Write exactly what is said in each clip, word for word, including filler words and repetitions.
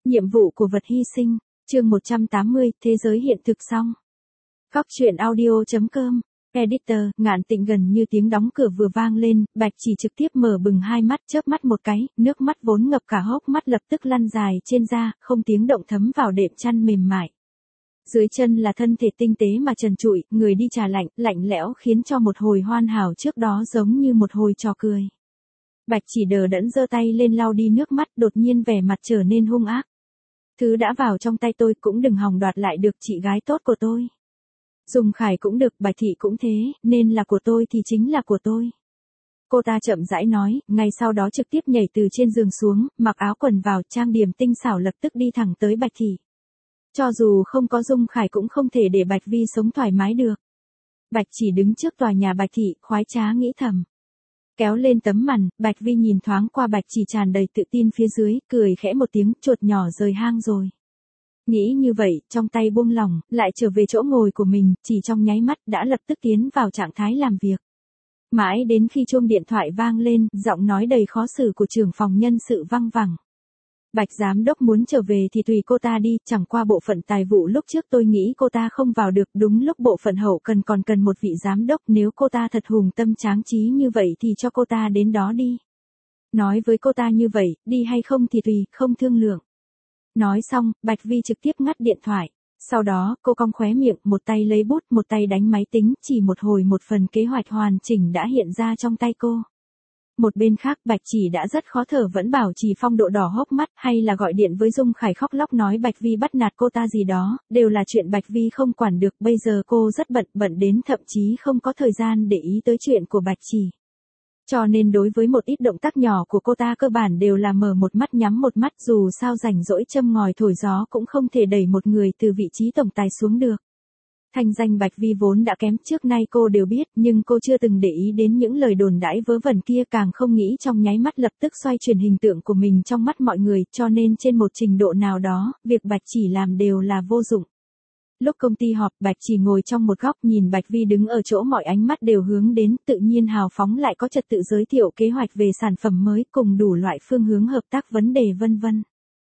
Nhiệm vụ của vật hy sinh, chương một trăm tám mươi, thế giới hiện thực xong. Góc truyện audio chấm com, Editor, Ngạn Tịnh gần như tiếng đóng cửa vừa vang lên, Bạch Chỉ trực tiếp mở bừng hai mắt chớp mắt một cái, nước mắt vốn ngập cả hốc mắt lập tức lăn dài trên da, không tiếng động thấm vào đệm chăn mềm mại. Dưới chân là thân thể tinh tế mà trần trụi, người đi trà lạnh, lạnh lẽo khiến cho một hồi hoàn hảo trước đó giống như một hồi trò cười. Bạch Chỉ đờ đẫn giơ tay lên lau đi nước mắt, đột nhiên vẻ mặt trở nên hung ác. Thứ đã vào trong tay tôi cũng đừng hòng đoạt lại được, chị gái tốt của tôi. Dung Khải cũng được, Bạch Thị cũng thế, nên là của tôi thì chính là của tôi. Cô ta chậm rãi nói, ngay sau đó trực tiếp nhảy từ trên giường xuống, mặc áo quần vào, trang điểm tinh xảo lập tức đi thẳng tới Bạch Thị. Cho dù không có Dung Khải cũng không thể để Bạch Vi sống thoải mái được. Bạch Chỉ đứng trước tòa nhà Bạch Thị, khoái trá nghĩ thầm. Kéo lên tấm màn, Bạch Vi nhìn thoáng qua Bạch Chỉ tràn đầy tự tin phía dưới, cười khẽ một tiếng, chuột nhỏ rời hang rồi. Nghĩ như vậy, trong tay buông lỏng, lại trở về chỗ ngồi của mình, chỉ trong nháy mắt đã lập tức tiến vào trạng thái làm việc. Mãi đến khi chuông điện thoại vang lên, giọng nói đầy khó xử của trưởng phòng nhân sự văng vẳng. Bạch giám đốc muốn trở về thì tùy cô ta đi, chẳng qua bộ phận tài vụ lúc trước tôi nghĩ cô ta không vào được, đúng lúc bộ phận hậu cần còn cần một vị giám đốc, nếu cô ta thật hùng tâm tráng trí như vậy thì cho cô ta đến đó đi. Nói với cô ta như vậy, đi hay không thì tùy, không thương lượng. Nói xong, Bạch Vi trực tiếp ngắt điện thoại. Sau đó, cô cong khóe miệng, một tay lấy bút, một tay đánh máy tính, chỉ một hồi một phần kế hoạch hoàn chỉnh đã hiện ra trong tay cô. Một bên khác, Bạch Chỉ đã rất khó thở, vẫn bảo trì phong độ đỏ hốc mắt, hay là gọi điện với Dung Khải khóc lóc nói Bạch Vi bắt nạt cô ta gì đó, đều là chuyện Bạch Vi không quản được, bây giờ cô rất bận, bận đến thậm chí không có thời gian để ý tới chuyện của Bạch Chỉ. Cho nên đối với một ít động tác nhỏ của cô ta cơ bản đều là mở một mắt nhắm một mắt, dù sao rảnh rỗi châm ngòi thổi gió cũng không thể đẩy một người từ vị trí tổng tài xuống được. Thanh danh Bạch Vi vốn đã kém, trước nay cô đều biết, nhưng cô chưa từng để ý đến những lời đồn đãi vớ vẩn kia, càng không nghĩ trong nháy mắt lập tức xoay chuyển hình tượng của mình trong mắt mọi người, cho nên trên một trình độ nào đó, việc Bạch Chỉ làm đều là vô dụng. Lúc công ty họp, Bạch Chỉ ngồi trong một góc nhìn Bạch Vi đứng ở chỗ mọi ánh mắt đều hướng đến, tự nhiên hào phóng lại có trật tự giới thiệu kế hoạch về sản phẩm mới cùng đủ loại phương hướng hợp tác vấn đề vân vân.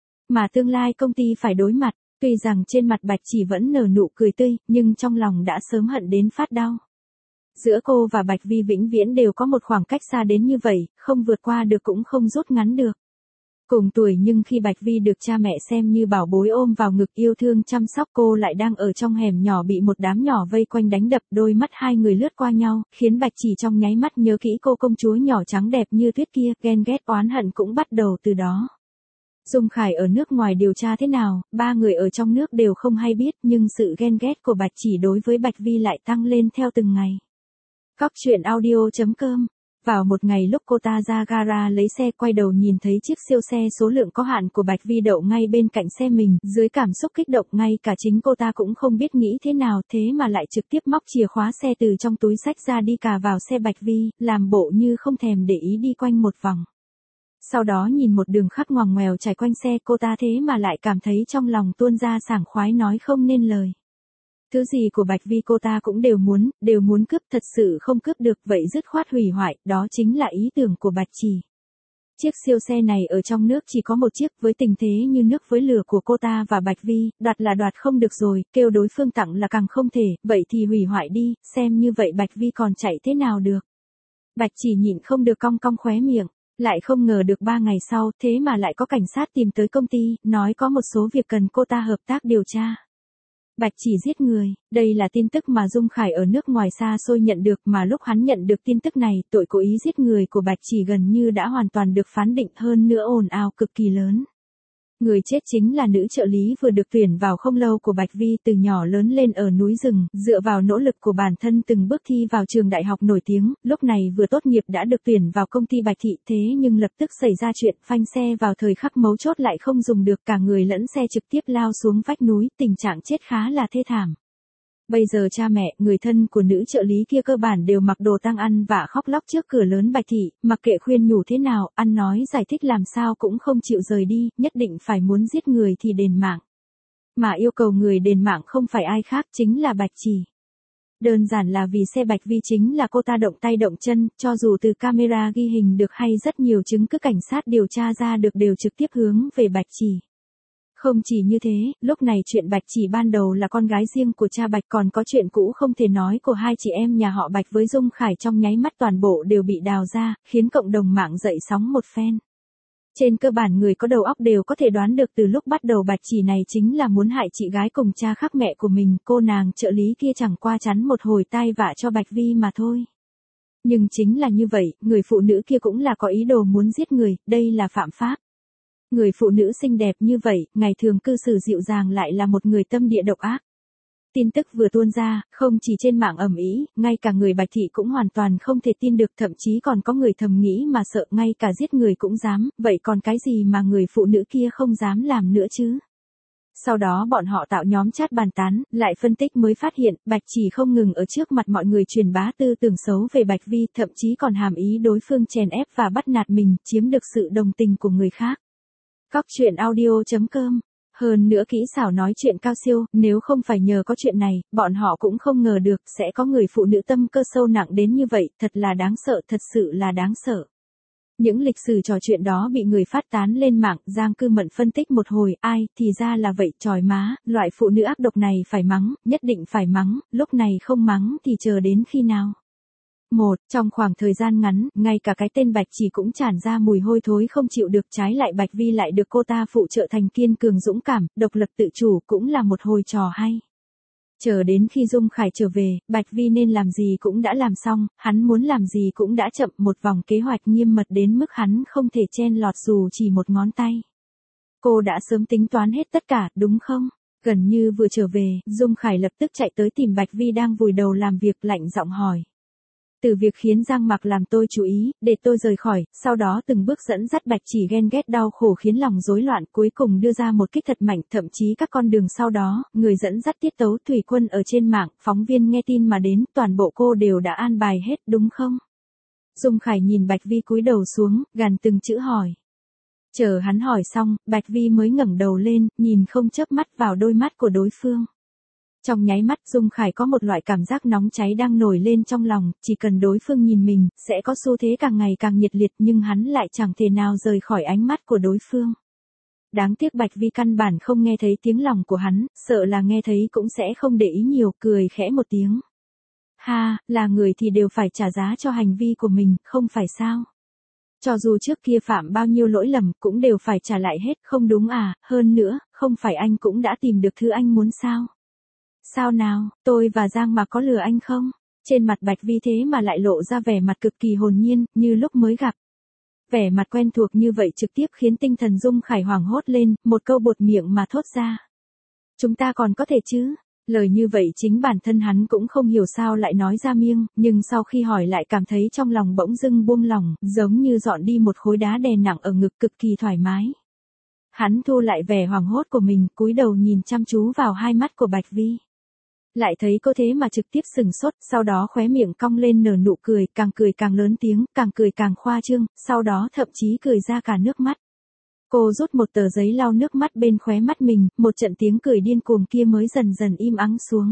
Mà tương lai công ty phải đối mặt, tuy rằng trên mặt Bạch Chỉ vẫn nở nụ cười tươi, nhưng trong lòng đã sớm hận đến phát đau. Giữa cô và Bạch Vi vĩnh viễn đều có một khoảng cách xa đến như vậy, không vượt qua được cũng không rút ngắn được. Cùng tuổi nhưng khi Bạch Vi được cha mẹ xem như bảo bối ôm vào ngực yêu thương chăm sóc, cô lại đang ở trong hẻm nhỏ bị một đám nhỏ vây quanh đánh đập, đôi mắt hai người lướt qua nhau, khiến Bạch Chỉ trong nháy mắt nhớ kỹ cô công chúa nhỏ trắng đẹp như tuyết kia, ghen ghét oán hận cũng bắt đầu từ đó. Dung Khải ở nước ngoài điều tra thế nào, ba người ở trong nước đều không hay biết, nhưng sự ghen ghét của Bạch Chỉ đối với Bạch Vi lại tăng lên theo từng ngày. Góc truyện audio chấm com. Vào một ngày lúc cô ta ra gara lấy xe, quay đầu nhìn thấy chiếc siêu xe số lượng có hạn của Bạch Vi đậu ngay bên cạnh xe mình, dưới cảm xúc kích động ngay cả chính cô ta cũng không biết nghĩ thế nào, thế mà lại trực tiếp móc chìa khóa xe từ trong túi xách ra đi cà vào xe Bạch Vi, làm bộ như không thèm để ý đi quanh một vòng. Sau đó nhìn một đường khắc ngoằn ngoèo trải quanh xe, cô ta thế mà lại cảm thấy trong lòng tuôn ra sảng khoái nói không nên lời. Thứ gì của Bạch Vi cô ta cũng đều muốn, đều muốn cướp, thật sự không cướp được, vậy dứt khoát hủy hoại, đó chính là ý tưởng của Bạch Chỉ. Chiếc siêu xe này ở trong nước chỉ có một chiếc, với tình thế như nước với lửa của cô ta và Bạch Vi, đoạt là đoạt không được rồi, kêu đối phương tặng là càng không thể, vậy thì hủy hoại đi, xem như vậy Bạch Vi còn chạy thế nào được. Bạch Chỉ nhịn không được cong cong khóe miệng. Lại không ngờ được ba ngày sau, thế mà lại có cảnh sát tìm tới công ty, nói có một số việc cần cô ta hợp tác điều tra. Bạch Chỉ giết người, đây là tin tức mà Dung Khải ở nước ngoài xa xôi nhận được, mà lúc hắn nhận được tin tức này, tội cố ý giết người của Bạch Chỉ gần như đã hoàn toàn được phán định, hơn nữa ồn ào cực kỳ lớn. Người chết chính là nữ trợ lý vừa được tuyển vào không lâu của Bạch Vi, từ nhỏ lớn lên ở núi rừng, dựa vào nỗ lực của bản thân từng bước thi vào trường đại học nổi tiếng, lúc này vừa tốt nghiệp đã được tuyển vào công ty Bạch Thị, thế nhưng lập tức xảy ra chuyện, phanh xe vào thời khắc mấu chốt lại không dùng được, cả người lẫn xe trực tiếp lao xuống vách núi, tình trạng chết khá là thê thảm. Bây giờ cha mẹ, người thân của nữ trợ lý kia cơ bản đều mặc đồ tang ăn và khóc lóc trước cửa lớn Bạch Thị, mặc kệ khuyên nhủ thế nào, ăn nói giải thích làm sao cũng không chịu rời đi, nhất định phải muốn giết người thì đền mạng. Mà yêu cầu người đền mạng không phải ai khác, chính là Bạch Chỉ. Đơn giản là vì xe Bạch Vi chính là cô ta động tay động chân, cho dù từ camera ghi hình được hay rất nhiều chứng cứ cảnh sát điều tra ra được đều trực tiếp hướng về Bạch Chỉ. Không chỉ như thế, lúc này chuyện Bạch Chỉ ban đầu là con gái riêng của cha Bạch, còn có chuyện cũ không thể nói của hai chị em nhà họ Bạch với Dung Khải trong nháy mắt toàn bộ đều bị đào ra, khiến cộng đồng mạng dậy sóng một phen. Trên cơ bản người có đầu óc đều có thể đoán được từ lúc bắt đầu Bạch Chỉ này chính là muốn hại chị gái cùng cha khác mẹ của mình, cô nàng trợ lý kia chẳng qua chắn một hồi tai vạ cho Bạch Vi mà thôi. Nhưng chính là như vậy, người phụ nữ kia cũng là có ý đồ muốn giết người, đây là phạm pháp. Người phụ nữ xinh đẹp như vậy, ngày thường cư xử dịu dàng lại là một người tâm địa độc ác. Tin tức vừa tuôn ra, không chỉ trên mạng ầm ĩ, ngay cả người Bạch Thị cũng hoàn toàn không thể tin được, thậm chí còn có người thầm nghĩ mà sợ, ngay cả giết người cũng dám, vậy còn cái gì mà người phụ nữ kia không dám làm nữa chứ? Sau đó bọn họ tạo nhóm chat bàn tán, lại phân tích mới phát hiện, Bạch Chỉ không ngừng ở trước mặt mọi người truyền bá tư tưởng xấu về Bạch Vi, thậm chí còn hàm ý đối phương chèn ép và bắt nạt mình, chiếm được sự đồng tình của người khác. Cóc truyện audio chấm com. Hơn nữa kỹ xảo nói chuyện cao siêu, nếu không phải nhờ có chuyện này, bọn họ cũng không ngờ được sẽ có người phụ nữ tâm cơ sâu nặng đến như vậy, thật là đáng sợ, thật sự là đáng sợ. Những lịch sử trò chuyện đó bị người phát tán lên mạng, Giang Cư Mận phân tích một hồi, ai, thì ra là vậy, chòi má, loại phụ nữ ác độc này phải mắng, nhất định phải mắng, lúc này không mắng thì chờ đến khi nào? Một, trong khoảng thời gian ngắn, ngay cả cái tên Bạch Chỉ cũng tràn ra mùi hôi thối không chịu được, trái lại Bạch Vi lại được cô ta phụ trợ thành kiên cường dũng cảm, độc lập tự chủ, cũng là một hồi trò hay. Chờ đến khi Dung Khải trở về, Bạch Vi nên làm gì cũng đã làm xong, hắn muốn làm gì cũng đã chậm, một vòng kế hoạch nghiêm mật đến mức hắn không thể chen lọt dù chỉ một ngón tay. Cô đã sớm tính toán hết tất cả, đúng không? Gần như vừa trở về, Dung Khải lập tức chạy tới tìm Bạch Vi đang vùi đầu làm việc, lạnh giọng hỏi. Từ việc khiến Giang Mặc làm tôi chú ý, để tôi rời khỏi, sau đó từng bước dẫn dắt Bạch Chỉ ghen ghét đau khổ khiến lòng rối loạn, cuối cùng đưa ra một kích thật mạnh, thậm chí các con đường sau đó, người dẫn dắt tiết tấu thủy quân ở trên mạng, phóng viên nghe tin mà đến, toàn bộ cô đều đã an bài hết, đúng không? Dung Khải nhìn Bạch Vi cúi đầu xuống, gằn từng chữ hỏi. Chờ hắn hỏi xong, Bạch Vi mới ngẩng đầu lên, nhìn không chớp mắt vào đôi mắt của đối phương. Trong nháy mắt Dung Khải có một loại cảm giác nóng cháy đang nổi lên trong lòng, chỉ cần đối phương nhìn mình, sẽ có xu thế càng ngày càng nhiệt liệt, nhưng hắn lại chẳng thể nào rời khỏi ánh mắt của đối phương. Đáng tiếc Bạch Vi căn bản không nghe thấy tiếng lòng của hắn, sợ là nghe thấy cũng sẽ không để ý nhiều, cười khẽ một tiếng. Ha, là người thì đều phải trả giá cho hành vi của mình, không phải sao? Cho dù trước kia phạm bao nhiêu lỗi lầm, cũng đều phải trả lại hết, không đúng à, hơn nữa, không phải anh cũng đã tìm được thứ anh muốn sao? Sao nào, tôi và Giang Mặc có lừa anh không? Trên mặt Bạch Vi thế mà lại lộ ra vẻ mặt cực kỳ hồn nhiên, như lúc mới gặp. Vẻ mặt quen thuộc như vậy trực tiếp khiến tinh thần Dung Khải hoảng hốt lên, một câu buột miệng mà thốt ra. Chúng ta còn có thể chứ? Lời như vậy chính bản thân hắn cũng không hiểu sao lại nói ra miệng, nhưng sau khi hỏi lại cảm thấy trong lòng bỗng dưng buông lỏng, giống như dọn đi một khối đá đè nặng ở ngực, cực kỳ thoải mái. Hắn thu lại vẻ hoảng hốt của mình, cúi đầu nhìn chăm chú vào hai mắt của Bạch Vi. Lại thấy cô thế mà trực tiếp sừng sốt, sau đó khóe miệng cong lên nở nụ cười, càng cười càng lớn tiếng, càng cười càng khoa trương, sau đó thậm chí cười ra cả nước mắt. Cô rút một tờ giấy lau nước mắt bên khóe mắt mình, một trận tiếng cười điên cuồng kia mới dần dần im ắng xuống.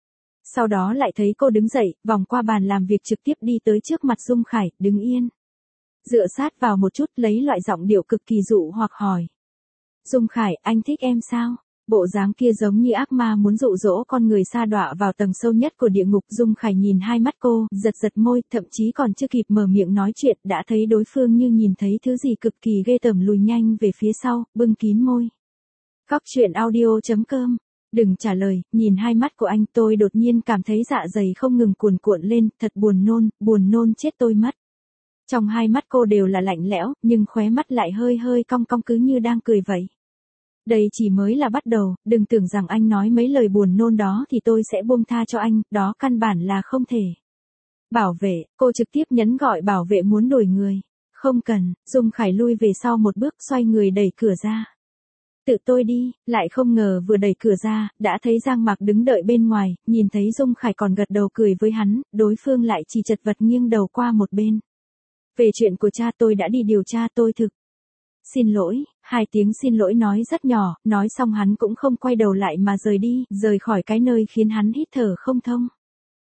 Sau đó lại thấy cô đứng dậy, vòng qua bàn làm việc trực tiếp đi tới trước mặt Dung Khải, đứng yên. Dựa sát vào một chút, lấy loại giọng điệu cực kỳ dụ hoặc hỏi. Dung Khải, anh thích em sao? Bộ dáng kia giống như ác ma muốn dụ dỗ con người sa đọa vào tầng sâu nhất của địa ngục. Dung Khải nhìn hai mắt cô, giật giật môi, thậm chí còn chưa kịp mở miệng nói chuyện, đã thấy đối phương như nhìn thấy thứ gì cực kỳ ghê tởm lùi nhanh về phía sau, bưng kín môi. Cóc truyện audio chấm com. Đừng trả lời, nhìn hai mắt của anh tôi đột nhiên cảm thấy dạ dày không ngừng cuồn cuộn lên, thật buồn nôn, buồn nôn chết tôi mất. Trong hai mắt cô đều là lạnh lẽo, nhưng khóe mắt lại hơi hơi cong cong cứ như đang cười vậy. Đây chỉ mới là bắt đầu, đừng tưởng rằng anh nói mấy lời buồn nôn đó thì tôi sẽ buông tha cho anh, đó căn bản là không thể. Bảo vệ, cô trực tiếp nhấn gọi bảo vệ muốn đuổi người. Không cần, Dung Khải lui về sau một bước, xoay người đẩy cửa ra. Tự tôi đi, lại không ngờ vừa đẩy cửa ra, đã thấy Giang Mặc đứng đợi bên ngoài, nhìn thấy Dung Khải còn gật đầu cười với hắn, đối phương lại chỉ chật vật nghiêng đầu qua một bên. Về chuyện của cha tôi đã đi điều tra, tôi thực. Xin lỗi, hai tiếng xin lỗi nói rất nhỏ, nói xong hắn cũng không quay đầu lại mà rời đi, rời khỏi cái nơi khiến hắn hít thở không thông.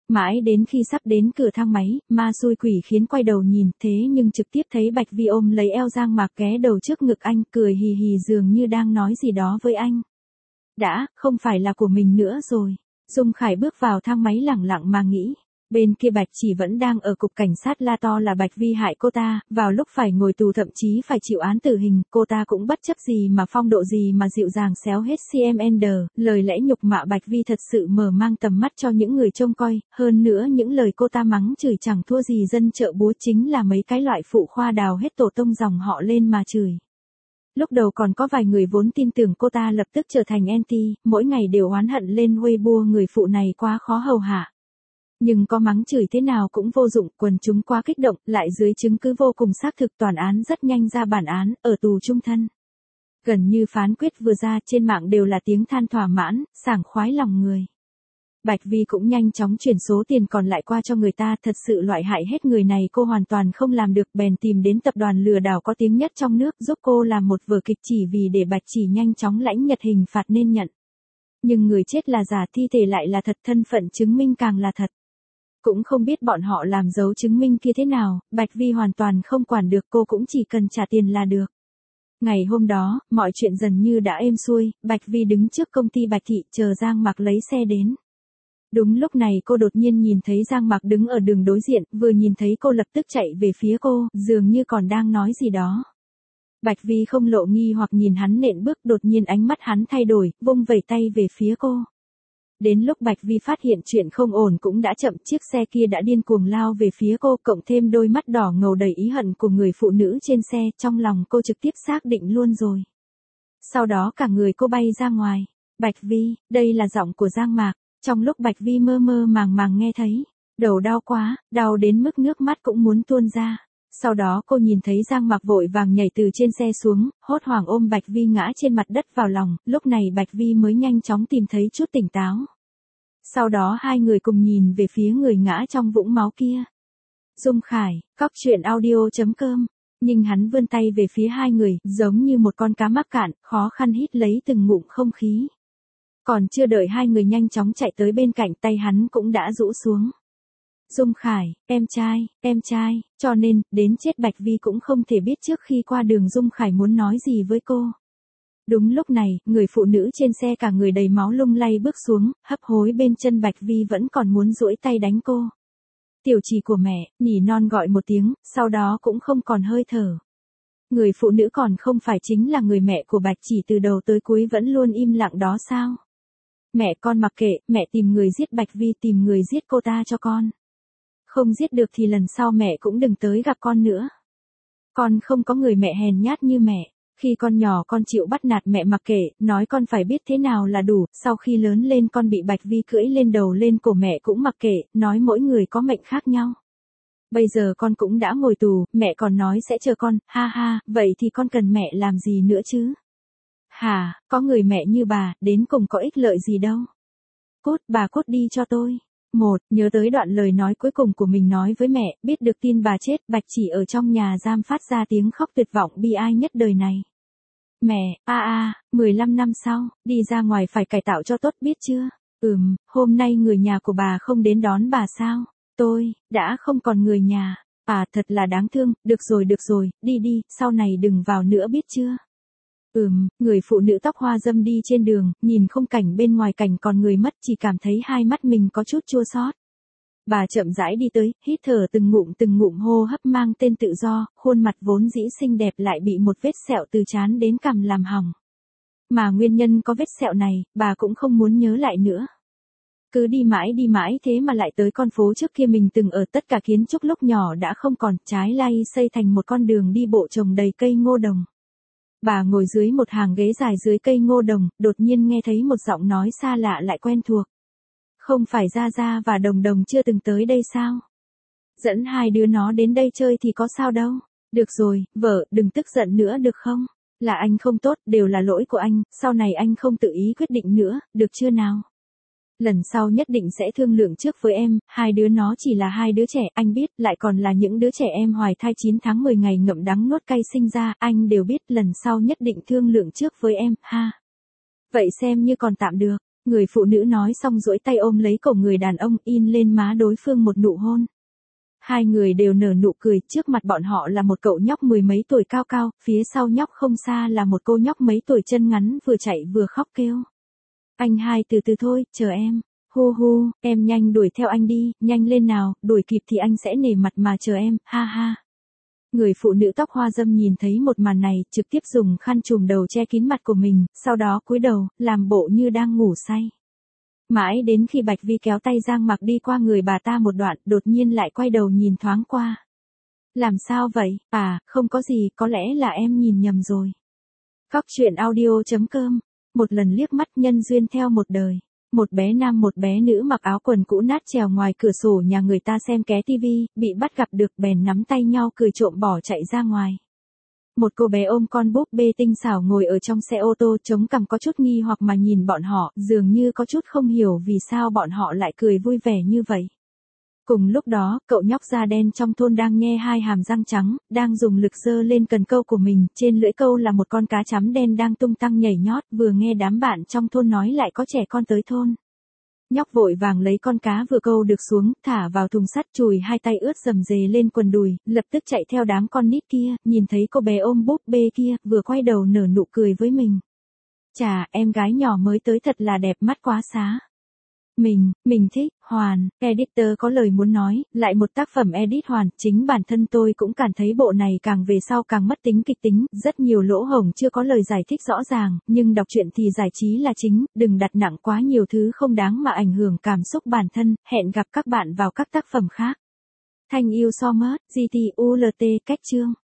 Mãi đến khi sắp đến cửa thang máy, ma xui quỷ khiến quay đầu nhìn, thế nhưng trực tiếp thấy Bạch Vi ôm lấy eo Giang Mạc ghé đầu trước ngực anh, cười hì hì dường như đang nói gì đó với anh. Đã, không phải là của mình nữa rồi. Dung Khải bước vào thang máy lẳng lặng mà nghĩ. Bên kia Bạch Chỉ vẫn đang ở cục cảnh sát la to là Bạch Vi hại cô ta, vào lúc phải ngồi tù thậm chí phải chịu án tử hình, cô ta cũng bất chấp gì mà phong độ gì mà dịu dàng xéo hết xê em en đê, lời lẽ nhục mạ Bạch Vi thật sự mở mang tầm mắt cho những người trông coi, hơn nữa những lời cô ta mắng chửi chẳng thua gì dân chợ búa chính là mấy cái loại phụ khoa đào hết tổ tông dòng họ lên mà chửi. Lúc đầu còn có vài người vốn tin tưởng cô ta lập tức trở thành anti, mỗi ngày đều oán hận lên Weibo người phụ này quá khó hầu hạ. Nhưng có mắng chửi thế nào cũng vô dụng, quần chúng quá kích động, lại dưới chứng cứ vô cùng xác thực toàn án rất nhanh ra bản án, ở tù chung thân. Gần như phán quyết vừa ra trên mạng đều là tiếng than thỏa mãn, sảng khoái lòng người. Bạch Vi cũng nhanh chóng chuyển số tiền còn lại qua cho người ta, thật sự loại hại hết người này cô hoàn toàn không làm được, bèn tìm đến tập đoàn lừa đảo có tiếng nhất trong nước giúp cô làm một vở kịch chỉ vì để Bạch Chỉ nhanh chóng lãnh nhật hình phạt nên nhận. Nhưng người chết là giả, thi thể lại là thật, thân phận chứng minh càng là thật. Cũng không biết bọn họ làm dấu chứng minh kia thế nào, Bạch Vi hoàn toàn không quản được, cô cũng chỉ cần trả tiền là được. Ngày hôm đó, mọi chuyện dần như đã êm xuôi, Bạch Vi đứng trước công ty Bạch Thị chờ Giang Mạc lấy xe đến. Đúng lúc này cô đột nhiên nhìn thấy Giang Mạc đứng ở đường đối diện, vừa nhìn thấy cô lập tức chạy về phía cô, dường như còn đang nói gì đó. Bạch Vi không lộ nghi hoặc nhìn hắn nện bước, đột nhiên ánh mắt hắn thay đổi, vung vẩy tay về phía cô. Đến lúc Bạch Vi phát hiện chuyện không ổn cũng đã chậm, chiếc xe kia đã điên cuồng lao về phía cô, cộng thêm đôi mắt đỏ ngầu đầy ý hận của người phụ nữ trên xe, trong lòng cô trực tiếp xác định luôn rồi. Sau đó cả người cô bay ra ngoài. Bạch Vi, đây là giọng của Giang Mạc. Trong lúc Bạch Vi mơ mơ màng màng nghe thấy, đầu đau quá, đau đến mức nước mắt cũng muốn tuôn ra. Sau đó cô nhìn thấy Giang Mạc vội vàng nhảy từ trên xe xuống, hốt hoảng ôm Bạch Vi ngã trên mặt đất vào lòng, lúc này Bạch Vi mới nhanh chóng tìm thấy chút tỉnh táo. Sau đó hai người cùng nhìn về phía người ngã trong vũng máu kia. Dung Khải, cóc truyện audio chấm com, nhưng hắn vươn tay về phía hai người, giống như một con cá mắc cạn, khó khăn hít lấy từng ngụm không khí. Còn chưa đợi hai người nhanh chóng chạy tới bên cạnh, tay hắn cũng đã rũ xuống. Dung Khải, em trai, em trai, cho nên, đến chết Bạch Vi cũng không thể biết trước khi qua đường Dung Khải muốn nói gì với cô. Đúng lúc này, người phụ nữ trên xe cả người đầy máu lung lay bước xuống, hấp hối bên chân Bạch Vi vẫn còn muốn duỗi tay đánh cô. Tiểu Trì của mẹ, nỉ non gọi một tiếng, sau đó cũng không còn hơi thở. Người phụ nữ còn không phải chính là người mẹ của Bạch Chỉ từ đầu tới cuối vẫn luôn im lặng đó sao? Mẹ con mặc kệ, mẹ tìm người giết Bạch Vi, tìm người giết cô ta cho con. Không giết được thì lần sau mẹ cũng đừng tới gặp con nữa. Con không có người mẹ hèn nhát như mẹ. Khi con nhỏ con chịu bắt nạt mẹ mặc kệ, nói con phải biết thế nào là đủ, sau khi lớn lên con bị Bạch Vi cưỡi lên đầu lên cổ mẹ cũng mặc kệ, nói mỗi người có mệnh khác nhau. Bây giờ con cũng đã ngồi tù, mẹ còn nói sẽ chờ con, ha ha, vậy thì con cần mẹ làm gì nữa chứ? Hả, có người mẹ như bà, đến cùng có ích lợi gì đâu. Cút, bà cút đi cho tôi. Một, nhớ tới đoạn lời nói cuối cùng của mình nói với mẹ, biết được tin bà chết, Bạch Chỉ ở trong nhà giam phát ra tiếng khóc tuyệt vọng bi ai nhất đời này. Mẹ, a a, mười lăm năm sau, đi ra ngoài phải cải tạo cho tốt biết chưa? Ừm, hôm nay người nhà của bà không đến đón bà sao? Tôi, đã không còn người nhà. À, thật là đáng thương, được rồi được rồi, đi đi, sau này đừng vào nữa biết chưa? Ừm, người phụ nữ tóc hoa dâm đi trên đường, nhìn khung cảnh bên ngoài cảnh còn người mất, chỉ cảm thấy hai mắt mình có chút chua xót. Bà chậm rãi đi tới, hít thở từng ngụm từng ngụm hô hấp mang tên tự do, khuôn mặt vốn dĩ xinh đẹp lại bị một vết sẹo từ trán đến cằm làm hỏng. Mà nguyên nhân có vết sẹo này, bà cũng không muốn nhớ lại nữa. Cứ đi mãi đi mãi thế mà lại tới con phố trước kia mình từng ở, tất cả kiến trúc lúc nhỏ đã không còn, trái lay xây thành một con đường đi bộ trồng đầy cây ngô đồng. Bà ngồi dưới một hàng ghế dài dưới cây ngô đồng, đột nhiên nghe thấy một giọng nói xa lạ lại quen thuộc. Không phải Gia Gia và Đồng Đồng chưa từng tới đây sao? Dẫn hai đứa nó đến đây chơi thì có sao đâu. Được rồi, vợ, đừng tức giận nữa được không? Là anh không tốt, đều là lỗi của anh, sau này anh không tự ý quyết định nữa, được chưa nào? Lần sau nhất định sẽ thương lượng trước với em, hai đứa nó chỉ là hai đứa trẻ, anh biết, lại còn là những đứa trẻ em hoài thai chín tháng mười ngày ngậm đắng nuốt cay sinh ra, anh đều biết, lần sau nhất định thương lượng trước với em, ha. Vậy xem như còn tạm được, Người phụ nữ nói xong duỗi tay ôm lấy cổ người đàn ông, in lên má đối phương một nụ hôn. Hai người đều nở nụ cười, trước mặt bọn họ là một cậu nhóc mười mấy tuổi cao cao, phía sau nhóc không xa là một cô nhóc mấy tuổi chân ngắn vừa chạy vừa khóc kêu. Anh hai từ từ thôi, chờ em. Hu hu, em nhanh đuổi theo anh đi, nhanh lên nào, đuổi kịp thì anh sẽ nể mặt mà chờ em, ha ha. Người phụ nữ tóc hoa dâm nhìn thấy một màn này, trực tiếp dùng khăn trùm đầu che kín mặt của mình, sau đó cúi đầu, làm bộ như đang ngủ say. Mãi đến khi Bạch Vi kéo tay Giang Mặc đi qua người bà ta một đoạn, đột nhiên lại quay đầu nhìn thoáng qua. Làm sao vậy? À, không có gì, có lẽ là em nhìn nhầm rồi. Cóc truyện audio chấm com. Một lần liếc mắt nhân duyên theo một đời. Một bé nam một bé nữ mặc áo quần cũ nát trèo ngoài cửa sổ nhà người ta xem ké tivi, bị bắt gặp được bèn nắm tay nhau cười trộm bỏ chạy ra ngoài. Một cô bé ôm con búp bê tinh xảo ngồi ở trong xe ô tô chống cằm có chút nghi hoặc mà nhìn bọn họ, dường như có chút không hiểu vì sao bọn họ lại cười vui vẻ như vậy. Cùng lúc đó, cậu nhóc da đen trong thôn đang nghe hai hàm răng trắng, đang dùng lực giơ lên cần câu của mình, trên lưỡi câu là một con cá chấm đen đang tung tăng nhảy nhót, vừa nghe đám bạn trong thôn nói lại có trẻ con tới thôn. Nhóc vội vàng lấy con cá vừa câu được xuống, thả vào thùng sắt, chùi hai tay ướt rầm rề lên quần đùi, lập tức chạy theo đám con nít kia, nhìn thấy cô bé ôm búp bê kia, vừa quay đầu nở nụ cười với mình. Chà, em gái nhỏ mới tới thật là đẹp mắt quá xá. Mình, mình thích, Hoàn, editor có lời muốn nói, lại một tác phẩm edit Hoàn, chính bản thân tôi cũng cảm thấy bộ này càng về sau càng mất tính kịch tính, rất nhiều lỗ hổng chưa có lời giải thích rõ ràng, nhưng đọc truyện thì giải trí là chính, đừng đặt nặng quá nhiều thứ không đáng mà ảnh hưởng cảm xúc bản thân, hẹn gặp các bạn vào các tác phẩm khác. Thanh yêu so mớt, giê tê u lờ tê cách chương.